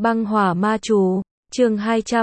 Băng hỏa ma chú, chương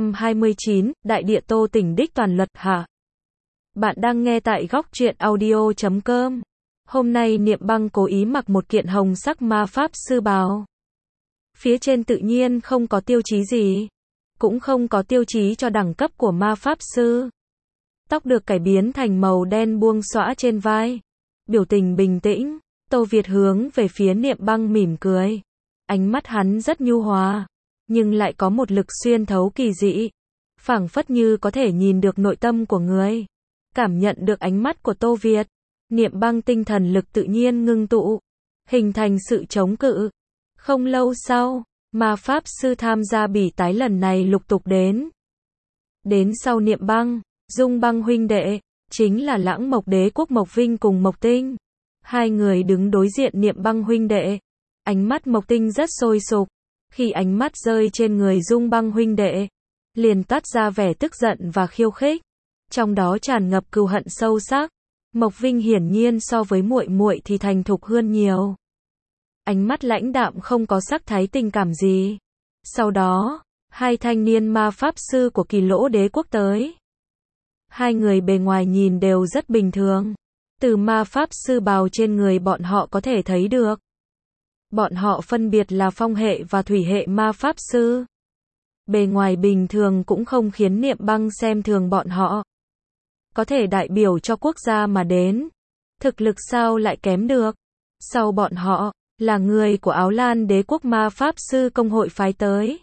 229, Đại địa Tô Tỉnh đích toàn luật hạ. Bạn đang nghe tại góc truyện audio.com. Hôm nay Niệm Băng cố ý mặc một kiện hồng sắc ma pháp sư bào. Phía trên tự nhiên không có tiêu chí gì, cũng không có tiêu chí cho đẳng cấp của ma pháp sư. Tóc được cải biến thành màu đen buông xõa trên vai. Biểu tình bình tĩnh, Tô Việt hướng về phía Niệm Băng mỉm cười. Ánh mắt hắn rất nhu hòa, nhưng lại có một lực xuyên thấu kỳ dị, phảng phất như có thể nhìn được nội tâm của người. Cảm nhận được ánh mắt của Tô Việt, Niệm Băng tinh thần lực tự nhiên ngưng tụ, hình thành sự chống cự. Không lâu sau, ma pháp sư tham gia bỉ tái lần này lục tục đến. Đến sau Niệm Băng, Dung Băng huynh đệ, chính là Lãng Mộc Đế quốc Mộc Vinh cùng Mộc Tinh. Hai người đứng đối diện Niệm Băng huynh đệ. Ánh mắt Mộc Tinh rất sôi sục. Khi ánh mắt rơi trên người Dung Băng huynh đệ, liền toát ra vẻ tức giận và khiêu khích, trong đó tràn ngập cừu hận sâu sắc. Mộc Vinh hiển nhiên so với muội muội thì thành thục hơn nhiều. Ánh mắt lãnh đạm không có sắc thái tình cảm gì. Sau đó, hai thanh niên ma pháp sư của Kỳ Lỗ Đế quốc tới. Hai người bề ngoài nhìn đều rất bình thường. Từ ma pháp sư bào trên người bọn họ có thể thấy được. Bọn họ phân biệt là phong hệ và thủy hệ ma pháp sư. Bề ngoài bình thường cũng không khiến Niệm Băng xem thường bọn họ. Có thể đại biểu cho quốc gia mà đến. Thực lực sao lại kém được. Sau bọn họ, là người của Áo Lan Đế quốc ma pháp sư công hội phái tới.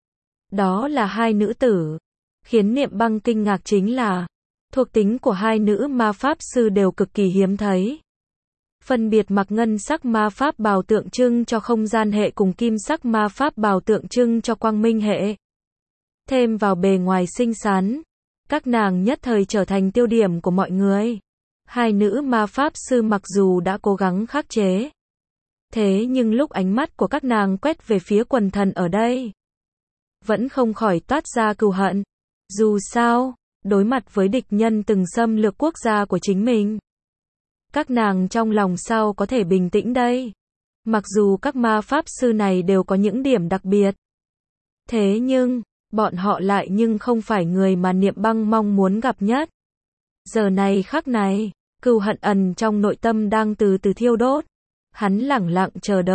Đó là hai nữ tử. Khiến Niệm Băng kinh ngạc chính là, thuộc tính của hai nữ ma pháp sư đều cực kỳ hiếm thấy. Phân biệt mặc ngân sắc ma pháp bào tượng trưng cho không gian hệ cùng kim sắc ma pháp bào tượng trưng cho quang minh hệ. Thêm vào bề ngoài xinh xắn, các nàng nhất thời trở thành tiêu điểm của mọi người. Hai nữ ma pháp sư mặc dù đã cố gắng khắc chế, thế nhưng lúc ánh mắt của các nàng quét về phía quần thần ở đây, vẫn không khỏi toát ra cừu hận. Dù sao, đối mặt với địch nhân từng xâm lược quốc gia của chính mình, các nàng trong lòng sao có thể bình tĩnh đây? Mặc dù các ma pháp sư này đều có những điểm đặc biệt, thế nhưng, bọn họ lại nhưng không phải người mà Niệm Băng mong muốn gặp nhất. Giờ này khắc này, cừu hận ẩn trong nội tâm đang từ từ thiêu đốt. Hắn lẳng lặng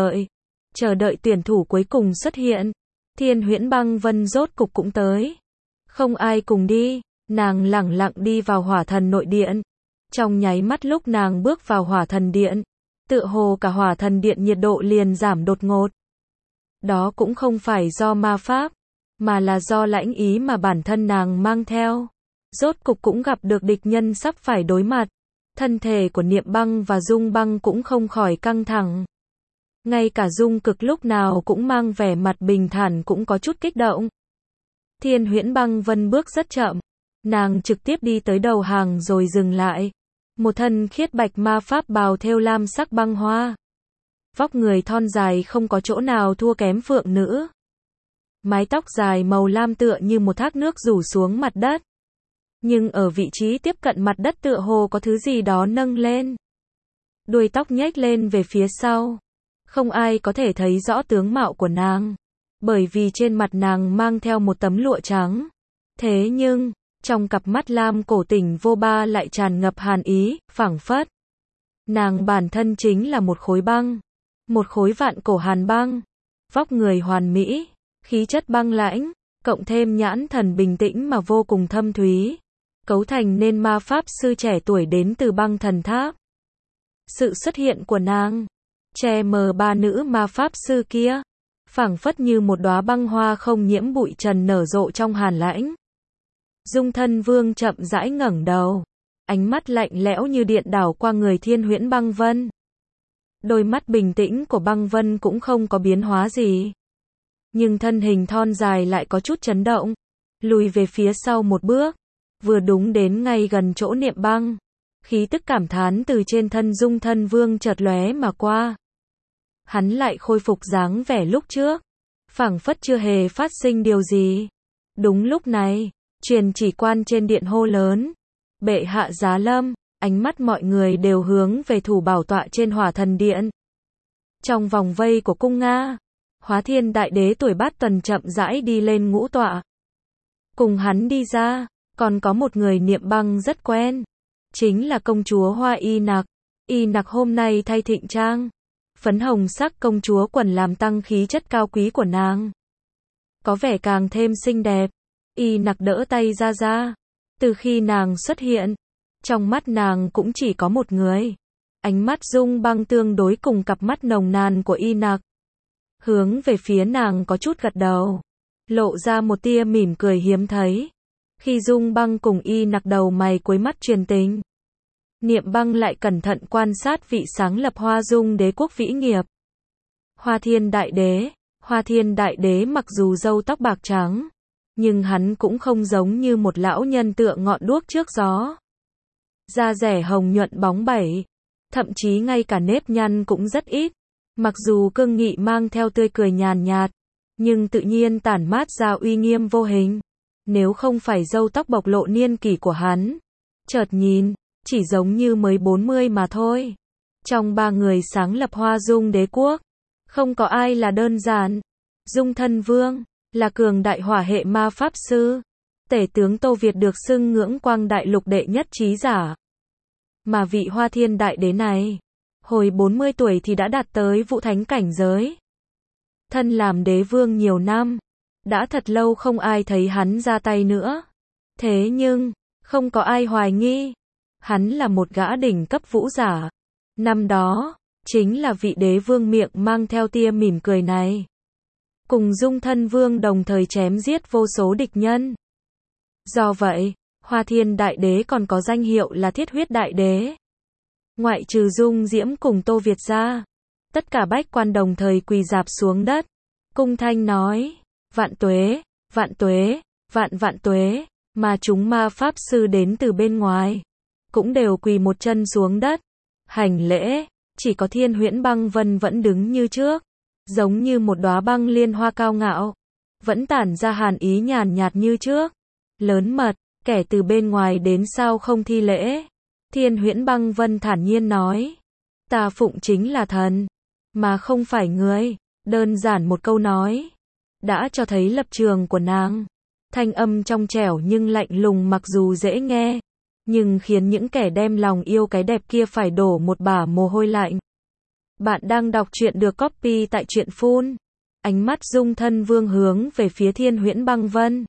chờ đợi tuyển thủ cuối cùng xuất hiện. Thiên Huyễn Băng Vân rốt cục cũng tới. Không ai cùng đi, nàng lẳng lặng đi vào Hỏa Thần nội điện. Trong nháy mắt lúc nàng bước vào Hỏa Thần điện, tựa hồ cả Hỏa Thần điện nhiệt độ liền giảm đột ngột. Đó cũng không phải do ma pháp, mà là do lãnh ý mà bản thân nàng mang theo. Rốt cục cũng gặp được địch nhân sắp phải đối mặt. Thân thể của Niệm Băng và Dung Băng cũng không khỏi căng thẳng. Ngay cả Dung Cực lúc nào cũng mang vẻ mặt bình thản cũng có chút kích động. Thiên Huyễn Băng Vân bước rất chậm. Nàng trực tiếp đi tới đầu hàng rồi dừng lại. Một thân khiết bạch ma pháp bào thêu lam sắc băng hoa. Vóc người thon dài không có chỗ nào thua kém phượng nữ. Mái tóc dài màu lam tựa như một thác nước rủ xuống mặt đất. Nhưng ở vị trí tiếp cận mặt đất tựa hồ có thứ gì đó nâng lên. Đuôi tóc nhếch lên về phía sau. Không ai có thể thấy rõ tướng mạo của nàng, bởi vì trên mặt nàng mang theo một tấm lụa trắng. Thế nhưng, trong cặp mắt lam cổ tỉnh vô ba lại tràn ngập hàn ý, phảng phất nàng bản thân chính là một khối băng, một khối vạn cổ hàn băng. Vóc người hoàn mỹ, khí chất băng lãnh, cộng thêm nhãn thần bình tĩnh mà vô cùng thâm thúy, cấu thành nên ma pháp sư trẻ tuổi đến từ băng thần tháp. Sự xuất hiện của nàng che mờ ba nữ ma pháp sư kia, phảng phất như một đóa băng hoa không nhiễm bụi trần nở rộ trong hàn lãnh. Dung Thân Vương chậm rãi ngẩng đầu, ánh mắt lạnh lẽo như điện đảo qua người Thiên Huyễn Băng Vân. Đôi mắt bình tĩnh của Băng Vân cũng không có biến hóa gì, nhưng thân hình thon dài lại có chút chấn động, lùi về phía sau một bước, vừa đúng đến ngay gần chỗ Niệm Băng. Khí tức cảm thán từ trên thân Dung Thân Vương chợt lóe mà qua. Hắn lại khôi phục dáng vẻ lúc trước, phảng phất chưa hề phát sinh điều gì. Đúng lúc này, truyền chỉ quan trên điện hô lớn, bệ hạ giá lâm. Ánh mắt mọi người đều hướng về thủ bảo tọa trên Hỏa Thần điện. Trong vòng vây của cung Nga, Hóa Thiên Đại Đế tuổi Bát Tuần chậm rãi đi lên ngũ tọa. Cùng hắn đi ra, còn có một người Niệm Băng rất quen. Chính là công chúa Hoa Y Nặc. Y Nặc hôm nay thay thịnh trang. Phấn hồng sắc công chúa quần làm tăng khí chất cao quý của nàng. Có vẻ càng thêm xinh đẹp. Y Nặc đỡ tay ra ra. Từ khi nàng xuất hiện, trong mắt nàng cũng chỉ có một người. Ánh mắt Dung Băng tương đối cùng cặp mắt nồng nàn của Y Nặc. Hướng về phía nàng có chút gật đầu. Lộ ra một tia mỉm cười hiếm thấy. Khi Dung Băng cùng Y Nặc đầu mày cuối mắt truyền tình. Niệm Băng lại cẩn thận quan sát vị sáng lập Hoa Dung đế quốc vĩ nghiệp. Hoa Thiên Đại Đế. Hoa Thiên Đại Đế mặc dù râu tóc bạc trắng, nhưng hắn cũng không giống như một lão nhân tựa ngọn đuốc trước gió. Da rẻ hồng nhuận bóng bẩy, thậm chí ngay cả nếp nhăn cũng rất ít. Mặc dù cương nghị mang theo tươi cười nhàn nhạt, nhưng tự nhiên tản mát ra uy nghiêm vô hình. Nếu không phải râu tóc bộc lộ niên kỷ của hắn, chợt nhìn, chỉ giống như mới 40 mà thôi. Trong ba người sáng lập Hoa Dung đế quốc, không có ai là đơn giản. Dung Thân Vương là cường đại hỏa hệ ma pháp sư. Tể tướng Tô Việt được xưng ngưỡng quang đại lục đệ nhất trí giả. Mà vị Hoa Thiên Đại Đế này, hồi 40 tuổi thì đã đạt tới vũ thánh cảnh giới. Thân làm đế vương nhiều năm, đã thật lâu không ai thấy hắn ra tay nữa. Thế nhưng, không có ai hoài nghi, hắn là một gã đỉnh cấp vũ giả. Năm đó, chính là vị đế vương miệng mang theo tia mỉm cười này. Cùng Dung Thân Vương đồng thời chém giết vô số địch nhân. Do vậy, Hoa Thiên Đại Đế còn có danh hiệu là Thiết Huyết Đại Đế. Ngoại trừ Dung Diễm cùng Tô Việt ra, tất cả bách quan đồng thời quỳ rạp xuống đất. Cung thanh nói, vạn tuế, vạn tuế, vạn vạn tuế, mà chúng ma pháp sư đến từ bên ngoài, cũng đều quỳ một chân xuống đất, hành lễ. Chỉ có Thiên Huyễn Băng Vân vẫn đứng như trước, giống như một đóa băng liên hoa cao ngạo, vẫn tản ra hàn ý nhàn nhạt như trước. Lớn mật, kẻ từ bên ngoài đến sao không thi lễ? Thiên Huyễn Băng Vân thản nhiên nói, ta phụng chính là thần, mà không phải người. Đơn giản một câu nói, đã cho thấy lập trường của nàng. Thanh âm trong trẻo nhưng lạnh lùng, mặc dù dễ nghe, nhưng khiến những kẻ đem lòng yêu cái đẹp kia phải đổ một bả mồ hôi lạnh. Bạn đang đọc truyện được copy tại truyện phun. Ánh mắt Dung Thân Vương hướng về phía Thiên Huyễn Băng Vân.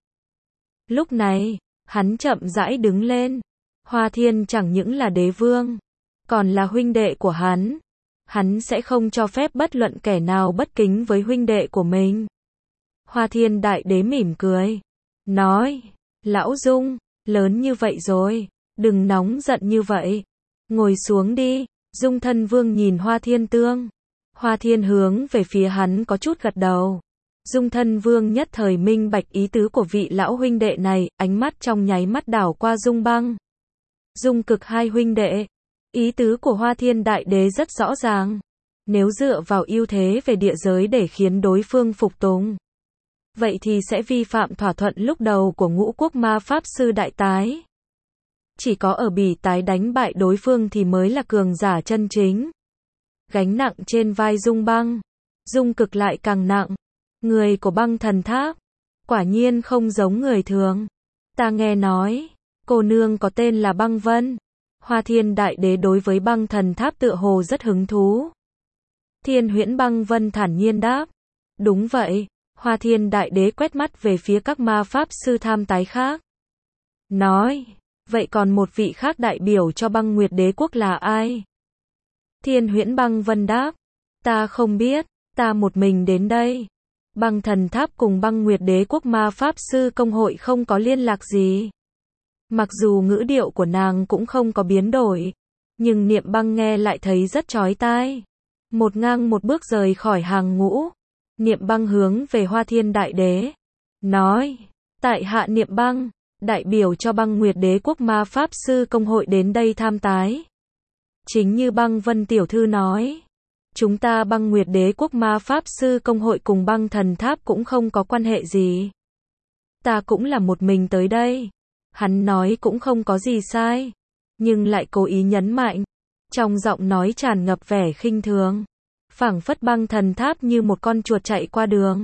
Lúc này, hắn chậm rãi đứng lên. Hoa Thiên chẳng những là đế vương, còn là huynh đệ của hắn. Hắn sẽ không cho phép bất luận kẻ nào bất kính với huynh đệ của mình. Hoa Thiên Đại Đế mỉm cười, nói, Lão Dung, lớn như vậy rồi, đừng nóng giận như vậy. Ngồi xuống đi. Dung Thân Vương nhìn Hoa Thiên Tương. Hoa Thiên hướng về phía hắn có chút gật đầu. Dung Thân Vương nhất thời minh bạch ý tứ của vị lão huynh đệ này, ánh mắt trong nháy mắt đảo qua Dung Băng, Dung Cực hai huynh đệ. Ý tứ của Hoa Thiên Đại Đế rất rõ ràng. Nếu dựa vào ưu thế về địa giới để khiến đối phương phục tùng, vậy thì sẽ vi phạm thỏa thuận lúc đầu của Ngũ Quốc Ma Pháp Sư Đại Tái. Chỉ có ở Bỉ Tái đánh bại đối phương thì mới là cường giả chân chính. Gánh nặng trên vai Dung Băng, Dung Cực lại càng nặng. Người của Băng Thần Tháp, quả nhiên không giống người thường. Ta nghe nói, cô nương có tên là Băng Vân. Hoa Thiên Đại Đế đối với Băng Thần Tháp tựa hồ rất hứng thú. Thiên Huyễn Băng Vân thản nhiên đáp, đúng vậy. Hoa Thiên Đại Đế quét mắt về phía các ma pháp sư tham tái khác, nói, vậy còn một vị khác đại biểu cho Băng Nguyệt Đế quốc là ai? Thiên Huyễn Băng Vân đáp, ta không biết, ta một mình đến đây. Băng Thần Tháp cùng Băng Nguyệt Đế quốc ma pháp sư công hội không có liên lạc gì. Mặc dù ngữ điệu của nàng cũng không có biến đổi, nhưng Niệm Băng nghe lại thấy rất chói tai. Một ngang một bước rời khỏi hàng ngũ, Niệm Băng hướng về Hoa Thiên Đại Đế, nói, tại hạ Niệm Băng, đại biểu cho Băng Nguyệt Đế quốc ma pháp sư công hội đến đây tham tái. Chính như Băng Vân tiểu thư nói, chúng ta Băng Nguyệt Đế quốc ma pháp sư công hội cùng Băng Thần Tháp cũng không có quan hệ gì. Ta cũng là một mình tới đây. Hắn nói cũng không có gì sai, nhưng lại cố ý nhấn mạnh, trong giọng nói tràn ngập vẻ khinh thường. phảng phất băng thần tháp như một con chuột chạy qua đường.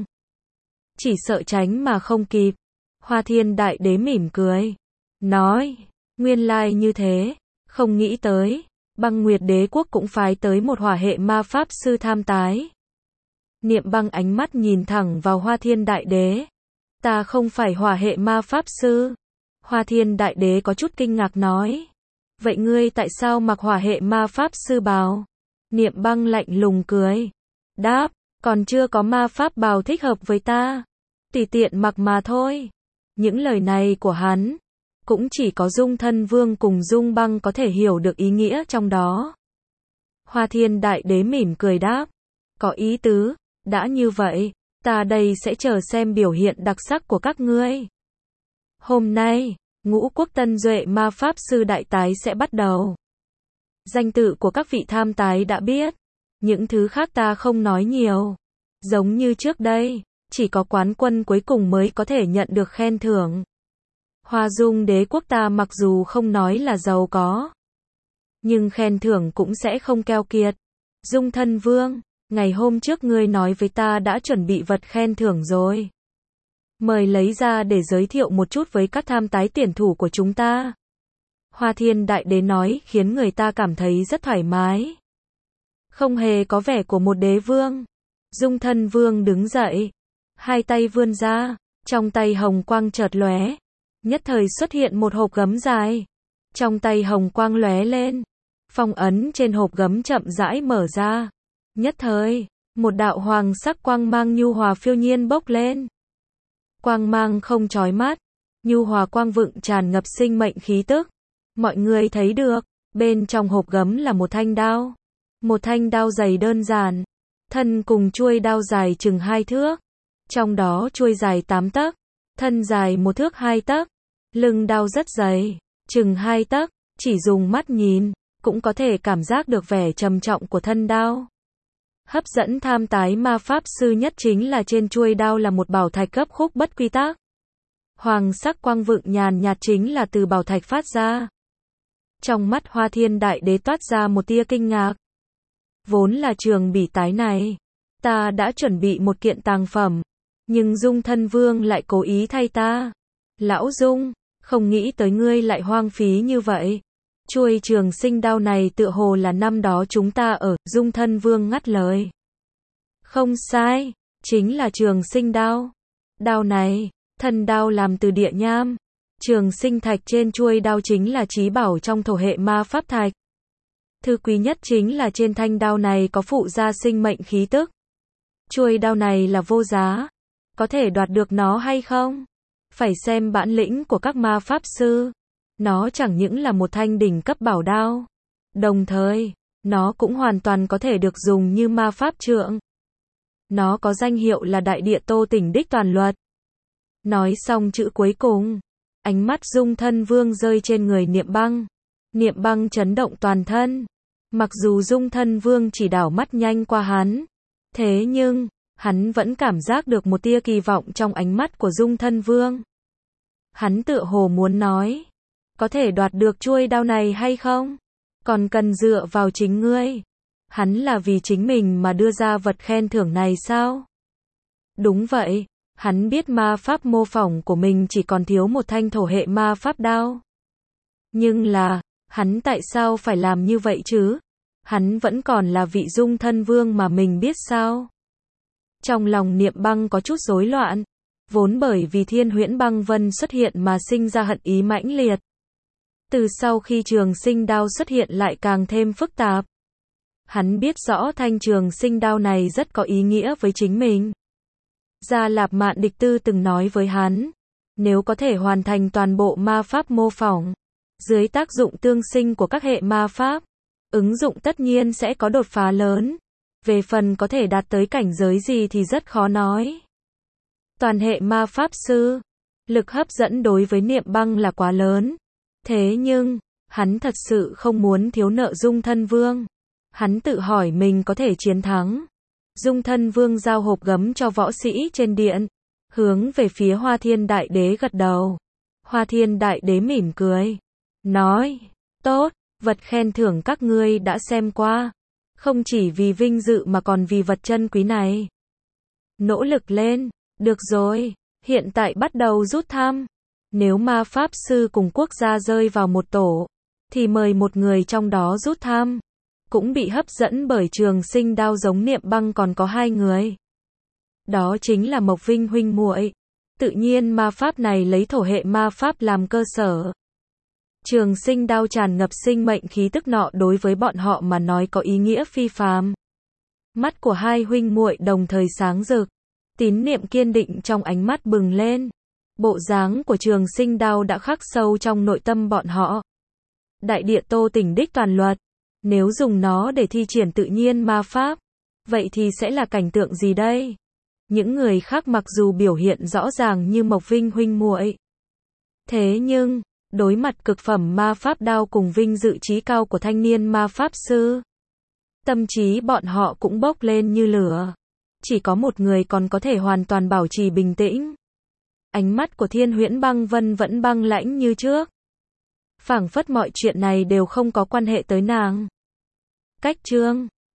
Chỉ sợ tránh mà không kịp. Hoa Thiên Đại Đế mỉm cười. Nói, nguyên lai như thế, không nghĩ tới, Băng Nguyệt Đế quốc cũng phái tới một hỏa hệ ma pháp sư tham tái. Niệm Băng ánh mắt nhìn thẳng vào Hoa Thiên Đại Đế. Ta không phải hỏa hệ ma pháp sư. Hoa Thiên Đại Đế có chút kinh ngạc nói. Vậy ngươi tại sao mặc hỏa hệ ma pháp sư bào? Niệm Băng lạnh lùng cười. Đáp, còn chưa có ma pháp bào thích hợp với ta. Tùy tiện mặc mà thôi. Những lời này của hắn, cũng chỉ có Dung Thân Vương cùng Dung Băng có thể hiểu được ý nghĩa trong đó. Hoa Thiên Đại Đế mỉm cười đáp. Có ý tứ, đã như vậy, ta đây sẽ chờ xem biểu hiện đặc sắc của các ngươi. Hôm nay, Ngũ Quốc Tân Duệ ma pháp sư đại tái sẽ bắt đầu. Danh tự của các vị tham tái đã biết. Những thứ khác ta không nói nhiều. Giống như trước đây, chỉ có quán quân cuối cùng mới có thể nhận được khen thưởng. Hoa Dung Đế quốc ta mặc dù không nói là giàu có, nhưng khen thưởng cũng sẽ không keo kiệt. Dung Thân Vương, ngày hôm trước ngươi nói với ta đã chuẩn bị vật khen thưởng rồi. Mời lấy ra để giới thiệu một chút với các tham tái tuyển thủ của chúng ta. Hoa Thiên Đại Đế nói khiến người ta cảm thấy rất thoải mái. Không hề có vẻ của một đế vương. Dung Thân Vương đứng dậy, hai tay vươn ra, trong tay hồng quang chợt lóe, nhất thời xuất hiện một hộp gấm dài. Trong tay hồng quang lóe lên, phong ấn trên hộp gấm chậm rãi mở ra. Nhất thời, một đạo hoàng sắc quang mang nhu hòa phiêu nhiên bốc lên. Quang mang không chói mắt, nhu hòa quang vượng tràn ngập sinh mệnh khí tức. Mọi người thấy được, bên trong hộp gấm là một thanh đao. Một thanh đao dày đơn giản, thân cùng chuôi đao dài chừng 2 thước. Trong đó chuôi dài 8 tấc, thân dài 1 thước 2 tấc. Lưng đao rất dày, chừng 2 tấc, chỉ dùng mắt nhìn, cũng có thể cảm giác được vẻ trầm trọng của thân đao. Hấp dẫn tham tái ma pháp sư nhất chính là trên chuôi đao là một bảo thạch cấp khúc bất quy tắc. Hoàng sắc quang vượng nhàn nhạt chính là từ bảo thạch phát ra. Trong mắt Hoa Thiên Đại Đế toát ra một tia kinh ngạc. Vốn là trường bỉ tái này, ta đã chuẩn bị một kiện tàng phẩm, nhưng Dung Thân Vương lại cố ý thay ta. Lão Dung, không nghĩ tới ngươi lại hoang phí như vậy. Chuôi trường sinh đao này tựa hồ là năm đó chúng ta ở, Dung Thân Vương ngắt lời. Không sai, chính là trường sinh đao. Đao này, thân đao làm từ địa nham. Trường sinh thạch trên chuôi đao chính là chí bảo trong thổ hệ ma pháp thạch. Thứ quý nhất chính là trên thanh đao này có phụ gia sinh mệnh khí tức. Chuôi đao này là vô giá. Có thể đoạt được nó hay không? Phải xem bản lĩnh của các ma pháp sư. Nó chẳng những là một thanh đỉnh cấp bảo đao. Đồng thời, nó cũng hoàn toàn có thể được dùng như ma pháp trượng. Nó có danh hiệu là Đại Địa Tô Tỉnh Đích Toàn Luật. Nói xong chữ cuối cùng, ánh mắt Dung Thân Vương rơi trên người Niệm Băng. Niệm Băng chấn động toàn thân. Mặc dù Dung Thân Vương chỉ đảo mắt nhanh qua hắn, thế nhưng, hắn vẫn cảm giác được một tia kỳ vọng trong ánh mắt của Dung Thân Vương. Hắn tựa hồ muốn nói, có thể đoạt được chuôi đao này hay không? Còn cần dựa vào chính ngươi. Hắn là vì chính mình mà đưa ra vật khen thưởng này sao? Đúng vậy, hắn biết ma pháp mô phỏng của mình chỉ còn thiếu một thanh thổ hệ ma pháp đao. Nhưng là, hắn tại sao phải làm như vậy chứ? Hắn vẫn còn là vị Dung Thân Vương mà mình biết sao? Trong lòng Niệm Băng có chút rối loạn, vốn bởi vì Thiên Huyễn Băng Vân xuất hiện mà sinh ra hận ý mãnh liệt. Từ sau khi trường sinh đao xuất hiện lại càng thêm phức tạp. Hắn biết rõ thanh trường sinh đao này rất có ý nghĩa với chính mình. Gia Lạp Mạn Địch Tư từng nói với hắn, nếu có thể hoàn thành toàn bộ ma pháp mô phỏng, dưới tác dụng tương sinh của các hệ ma pháp, ứng dụng tất nhiên sẽ có đột phá lớn. Về phần có thể đạt tới cảnh giới gì thì rất khó nói. Toàn hệ ma pháp sư, lực hấp dẫn đối với Niệm Băng là quá lớn. Thế nhưng, hắn thật sự không muốn thiếu nợ Dung Thân Vương. Hắn tự hỏi mình có thể chiến thắng. Dung Thân Vương giao hộp gấm cho võ sĩ trên điện, hướng về phía Hoa Thiên Đại Đế gật đầu. Hoa Thiên Đại Đế mỉm cười, nói, tốt, vật khen thưởng các ngươi đã xem qua. Không chỉ vì vinh dự mà còn vì vật chân quý này. Nỗ lực lên. Được rồi. Hiện tại bắt đầu rút thăm. Nếu ma pháp sư cùng quốc gia rơi vào một tổ, thì mời một người trong đó rút thăm. Cũng bị hấp dẫn bởi trường sinh đao giống Niệm Băng còn có hai người. Đó chính là Mộc Vinh huynh muội. Tự nhiên ma pháp này lấy thổ hệ ma pháp làm cơ sở. Trường sinh đao tràn ngập sinh mệnh khí tức nọ đối với bọn họ mà nói có ý nghĩa phi phàm. Mắt của hai huynh muội đồng thời sáng rực. Tín niệm kiên định trong ánh mắt bừng lên. Bộ dáng của trường sinh đao đã khắc sâu trong nội tâm bọn họ. Đại địa Tô Tỉnh đích toàn luật. Nếu dùng nó để thi triển tự nhiên ma pháp, vậy thì sẽ là cảnh tượng gì đây? Những người khác mặc dù biểu hiện rõ ràng như Mộc Vinh huynh muội, thế nhưng, đối mặt cực phẩm ma pháp đao cùng vinh dự chí cao của thanh niên ma pháp sư, tâm trí bọn họ cũng bốc lên như lửa. Chỉ có một người còn có thể hoàn toàn bảo trì bình tĩnh. Ánh mắt của Thiên Huyễn Băng Vân vẫn băng lãnh như trước. Phảng phất mọi chuyện này đều không có quan hệ tới nàng. Cách chương